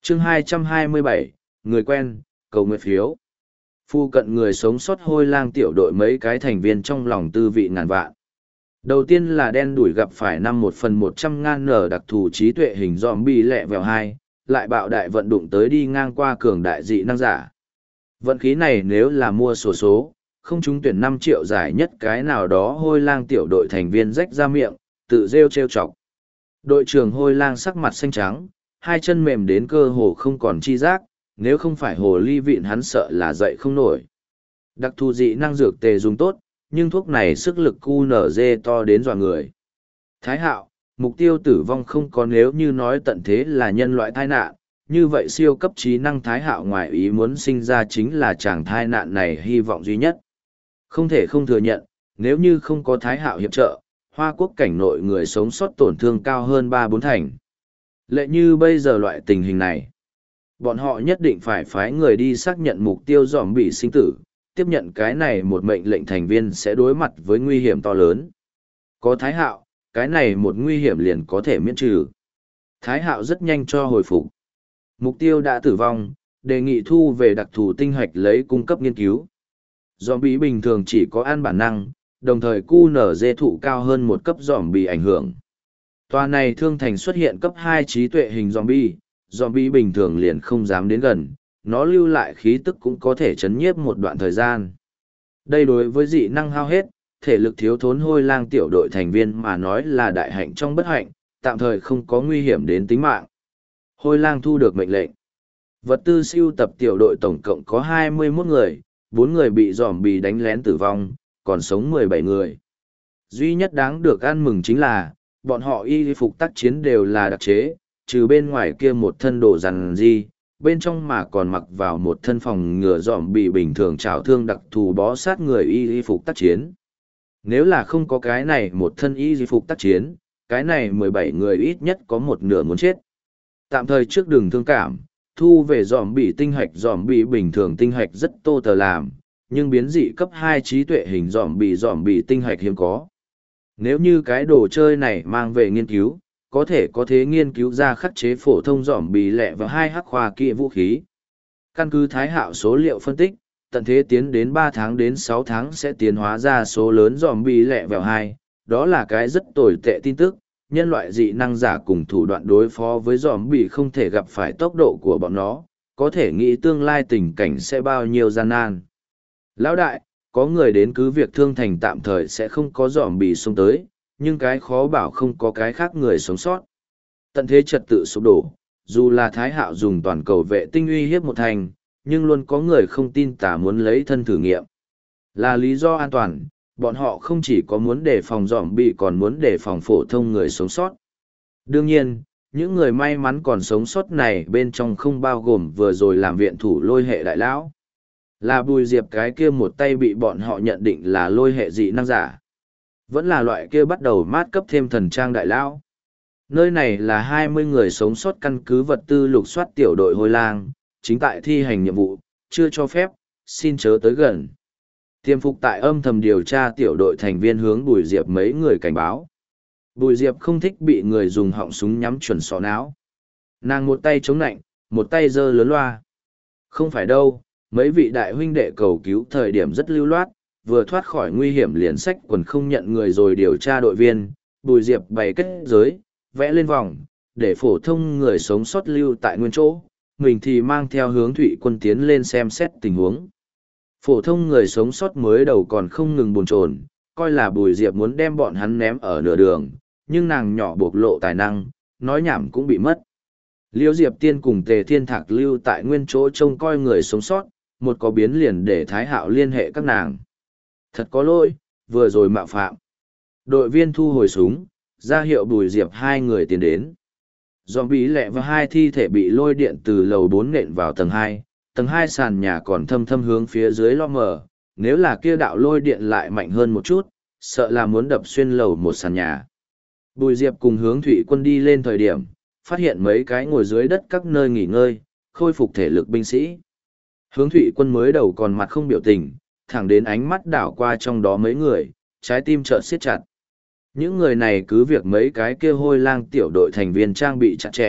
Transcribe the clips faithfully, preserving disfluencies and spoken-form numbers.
chương hai trăm hai mươi bảy, người quen, cầu nguyện phiếu. Phu cận người sống sót hôi lang tiểu đội mấy cái thành viên trong lòng tư vị ngàn vạn. Đầu tiên là đen đủi gặp phải năm một phần một trăm ngàn nở đặc thù trí tuệ hình zombie lẹ vèo hai, lại bạo đại vận đụng tới đi ngang qua cường đại dị năng giả. Vận khí này nếu là mua sổ số, không trúng tuyển năm triệu giải nhất cái nào đó hôi lang tiểu đội thành viên rách ra miệng, tự rêu trêu chọc. Đội trưởng hôi lang sắc mặt xanh trắng, hai chân mềm đến cơ hồ không còn chi giác, nếu không phải hồ ly vịn hắn sợ là dậy không nổi. Đặc thù dị năng dược tề dùng tốt, nhưng thuốc này sức lực cu nở dê to đến dọa người. Thái Hạo, mục tiêu tử vong không có nếu như nói tận thế là nhân loại tai nạn, như vậy siêu cấp trí năng Thái Hạo ngoài ý muốn sinh ra chính là chàng tai nạn này hy vọng duy nhất. Không thể không thừa nhận, nếu như không có Thái Hạo hiệp trợ, Hoa Quốc cảnh nội người sống sót tổn thương cao hơn ba bốn thành. Lệ như bây giờ loại tình hình này, bọn họ nhất định phải phái người đi xác nhận mục tiêu dòm bị sinh tử, tiếp nhận cái này một mệnh lệnh thành viên sẽ đối mặt với nguy hiểm to lớn. Có Thái Hạo, cái này một nguy hiểm liền có thể miễn trừ. Thái Hạo rất nhanh cho hồi phục. Mục tiêu đã tử vong, đề nghị thu về đặc thù tinh hoạch lấy cung cấp nghiên cứu. Zombie bình thường chỉ có ăn bản năng, đồng thời cu nở dê thụ cao hơn một cấp zombie ảnh hưởng. Tòa này thương thành xuất hiện cấp hai trí tuệ hình zombie, zombie bình thường liền không dám đến gần, nó lưu lại khí tức cũng có thể chấn nhiếp một đoạn thời gian. Đây đối với dị năng hao hết, thể lực thiếu thốn hôi lang tiểu đội thành viên mà nói là đại hạnh trong bất hạnh, tạm thời không có nguy hiểm đến tính mạng. Hôi lang thu được mệnh lệnh. Vật tư siêu tập tiểu đội tổng cộng có hai mươi mốt người, bốn người bị zombie đánh lén tử vong, còn sống mười bảy người. Duy nhất đáng được ăn mừng chính là, bọn họ y phục tác chiến đều là đặc chế, trừ bên ngoài kia một thân đồ rằn di, bên trong mà còn mặc vào một thân phòng ngừa zombie bình thường trảo thương đặc thù bó sát người y phục tác chiến. Nếu là không có cái này một thân y phục tác chiến, cái này mười bảy người ít nhất có một nửa muốn chết. Tạm thời trước đừng thương cảm, thu về zombie tinh hạch zombie bình thường tinh hạch rất tô tờ làm, nhưng biến dị cấp hai trí tuệ hình zombie zombie tinh hạch hiếm có. Nếu như cái đồ chơi này mang về nghiên cứu, có thể có thế nghiên cứu ra khắc chế phổ thông zombie lẹ và hai hắc khoa kỹ vũ khí. Căn cứ Thái Hạo số liệu phân tích, tận thế tiến đến ba tháng đến sáu tháng sẽ tiến hóa ra số lớn zombie lẹ vèo hai, đó là cái rất tồi tệ tin tức. Nhân loại dị năng giả cùng thủ đoạn đối phó với zombie không thể gặp phải tốc độ của bọn nó, có thể nghĩ tương lai tình cảnh sẽ bao nhiêu gian nan. Lão đại, có người đến cứ việc thương thành tạm thời sẽ không có zombie xông tới, nhưng cái khó bảo không có cái khác người sống sót. Tận thế trật tự sụp đổ, dù là Thái Hạo dùng toàn cầu vệ tinh uy hiếp một thành, nhưng luôn có người không tin tả muốn lấy thân thử nghiệm. Là lý do an toàn, bọn họ không chỉ có muốn đề phòng zombie còn muốn đề phòng phổ thông người sống sót. Đương nhiên, những người may mắn còn sống sót này bên trong không bao gồm vừa rồi làm viện thủ lôi hệ đại lão. Là Bùi Diệp cái kia một tay bị bọn họ nhận định là lôi hệ dị năng giả. Vẫn là loại kia bắt đầu mát cấp thêm thần trang đại lão. Nơi này là hai mươi người sống sót căn cứ vật tư lục soát tiểu đội hôi lang, chính tại thi hành nhiệm vụ, chưa cho phép, xin chớ tới gần. Tiêm phục tại âm thầm điều tra tiểu đội thành viên hướng Bùi Diệp mấy người cảnh báo. Bùi Diệp không thích bị người dùng họng súng nhắm chuẩn sọ não. Nàng một tay chống nạnh, một tay giơ lớn loa. Không phải đâu, mấy vị đại huynh đệ cầu cứu thời điểm rất lưu loát, vừa thoát khỏi nguy hiểm liền sách quần không nhận người rồi điều tra đội viên. Bùi Diệp bày kết giới, vẽ lên vòng, để phổ thông người sống sót lưu tại nguyên chỗ, mình thì mang theo hướng Thụy Quân tiến lên xem xét tình huống. Phổ thông người sống sót mới đầu còn không ngừng bồn chồn, coi là Bùi Diệp muốn đem bọn hắn ném ở nửa đường, nhưng nàng nhỏ bộc lộ tài năng, nói nhảm cũng bị mất. Liễu Diệp Tiên cùng Tề Thiên Thạc lưu tại nguyên chỗ trông coi người sống sót, một có biến liền để Thái Hạo liên hệ các nàng. Thật có lỗi, vừa rồi mạo phạm. Đội viên thu hồi súng, ra hiệu Bùi Diệp hai người tiến đến. Zombie lẹ và hai thi thể bị lôi điện từ lầu bốn nện vào tầng hai, tầng hai sàn nhà còn thâm thâm hướng phía dưới lo mờ, nếu là kia đạo lôi điện lại mạnh hơn một chút, sợ là muốn đập xuyên lầu một sàn nhà. Bùi Diệp cùng hướng Thụy Quân đi lên thời điểm, phát hiện mấy cái ngồi dưới đất các nơi nghỉ ngơi, khôi phục thể lực binh sĩ. Hướng Thụy Quân mới đầu còn mặt không biểu tình, thẳng đến ánh mắt đảo qua trong đó mấy người, trái tim chợt siết chặt. Những người này cứ việc mấy cái kia hôi lang tiểu đội thành viên trang bị chặt chẽ,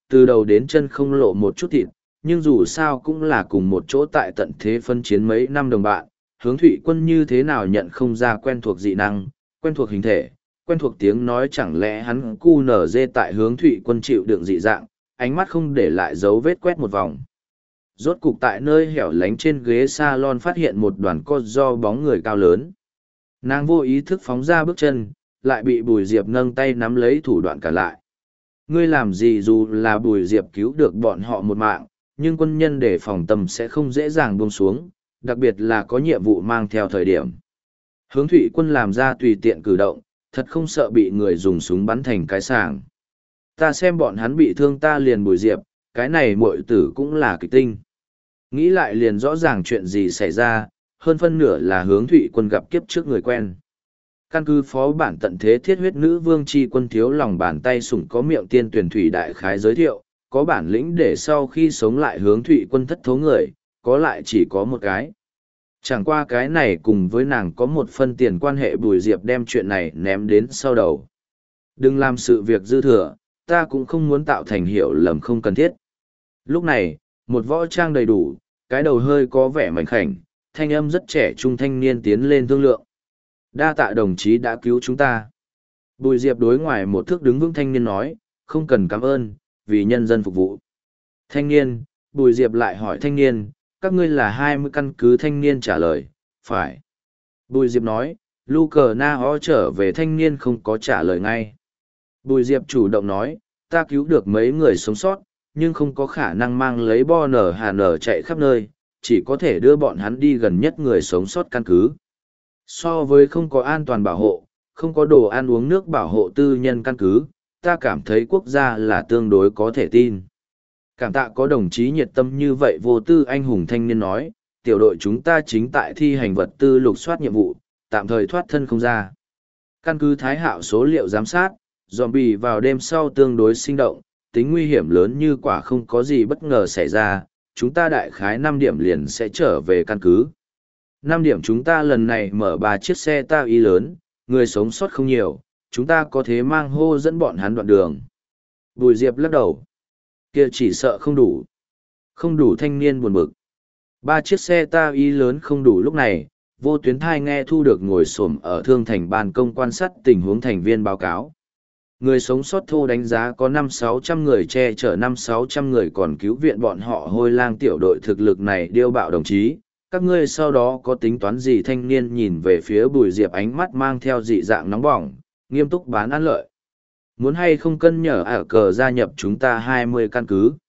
từ đầu đến chân không lộ một chút thịt, nhưng dù sao cũng là cùng một chỗ tại tận thế phân chiến mấy năm đồng bạn, hướng thụy quân như thế nào nhận không ra quen thuộc dị năng, quen thuộc hình thể, quen thuộc tiếng nói, chẳng lẽ hắn cu nở dê tại hướng thụy quân chịu đựng dị dạng, ánh mắt không để lại dấu vết quét một vòng. Rốt cục tại nơi hẻo lánh trên ghế salon phát hiện một đoàn co do bóng người cao lớn. Nàng vô ý thức phóng ra bước chân, lại bị Bùi Diệp nâng tay nắm lấy thủ đoạn cả lại. Ngươi làm gì, dù là Bùi Diệp cứu được bọn họ một mạng, nhưng quân nhân để phòng tâm sẽ không dễ dàng buông xuống, đặc biệt là có nhiệm vụ mang theo thời điểm. Hướng thụy quân làm ra tùy tiện cử động, thật không sợ bị người dùng súng bắn thành cái sàng. Ta xem bọn hắn bị thương ta liền Bùi Diệp, cái này muội tử cũng là kịch tinh. Nghĩ lại liền rõ ràng chuyện gì xảy ra, hơn phân nửa là hướng thụy quân gặp kiếp trước người quen. Căn cứ phó bản tận thế thiết huyết nữ vương chi quân thiếu lòng bàn tay sủng có miệng tiên tuyển thủy đại khái giới thiệu, có bản lĩnh để sau khi sống lại hướng thụy quân thất thố người, có lại chỉ có một cái. Chẳng qua cái này cùng với nàng có một phân tiền quan hệ. Bùi Diệp đem chuyện này ném đến sau đầu. Đừng làm sự việc dư thừa, ta cũng không muốn tạo thành hiểu lầm không cần thiết. Lúc này, một võ trang đầy đủ, cái đầu hơi có vẻ mảnh khảnh, thanh âm rất trẻ trung thanh niên tiến lên thương lượng. Đa tạ đồng chí đã cứu chúng ta. Bùi Diệp đối ngoài một thước đứng vững thanh niên nói, không cần cảm ơn, vì nhân dân phục vụ. Thanh niên, Bùi Diệp lại hỏi thanh niên, các ngươi là hai mươi căn cứ. Thanh niên trả lời, phải. Bùi Diệp nói, Lu Cờ Na Ho trở về. Thanh niên không có trả lời ngay. Bùi Diệp chủ động nói, ta cứu được mấy người sống sót, nhưng không có khả năng mang lấy bo nở hà nở chạy khắp nơi, chỉ có thể đưa bọn hắn đi gần nhất người sống sót căn cứ. So với không có an toàn bảo hộ, không có đồ ăn uống nước bảo hộ tư nhân căn cứ, ta cảm thấy quốc gia là tương đối có thể tin. Cảm tạ có đồng chí nhiệt tâm như vậy. Vô tư anh hùng thanh niên nói, tiểu đội chúng ta chính tại thi hành vật tư lục soát nhiệm vụ, tạm thời thoát thân không ra. Căn cứ Thái Hạo số liệu giám sát, zombie vào đêm sau tương đối sinh động, tính nguy hiểm lớn như quả không có gì bất ngờ xảy ra, chúng ta đại khái năm điểm liền sẽ trở về căn cứ. Năm điểm chúng ta lần này mở ba chiếc xe ta y lớn, người sống sót không nhiều, chúng ta có thể mang hô dẫn bọn hắn đoạn đường. Bùi Diệp lắc đầu. Kia chỉ sợ không đủ. Không đủ. Thanh niên buồn bực. Ba chiếc xe ta y lớn không đủ. Lúc này, Vô Tuyến Thai nghe thu được ngồi xổm ở thương thành ban công quan sát tình huống thành viên báo cáo. Người sống sót thô đánh giá có năm sáu trăm người, che chở năm sáu trăm người, còn cứu viện bọn họ hôi lang tiểu đội thực lực này điêu bạo đồng chí. Các ngươi sau đó có tính toán gì? Thanh niên nhìn về phía Bùi Diệp, ánh mắt mang theo dị dạng nóng bỏng, nghiêm túc bán ăn lợi. Muốn hay không cân nhở ả cờ gia nhập chúng ta hai mươi căn cứ?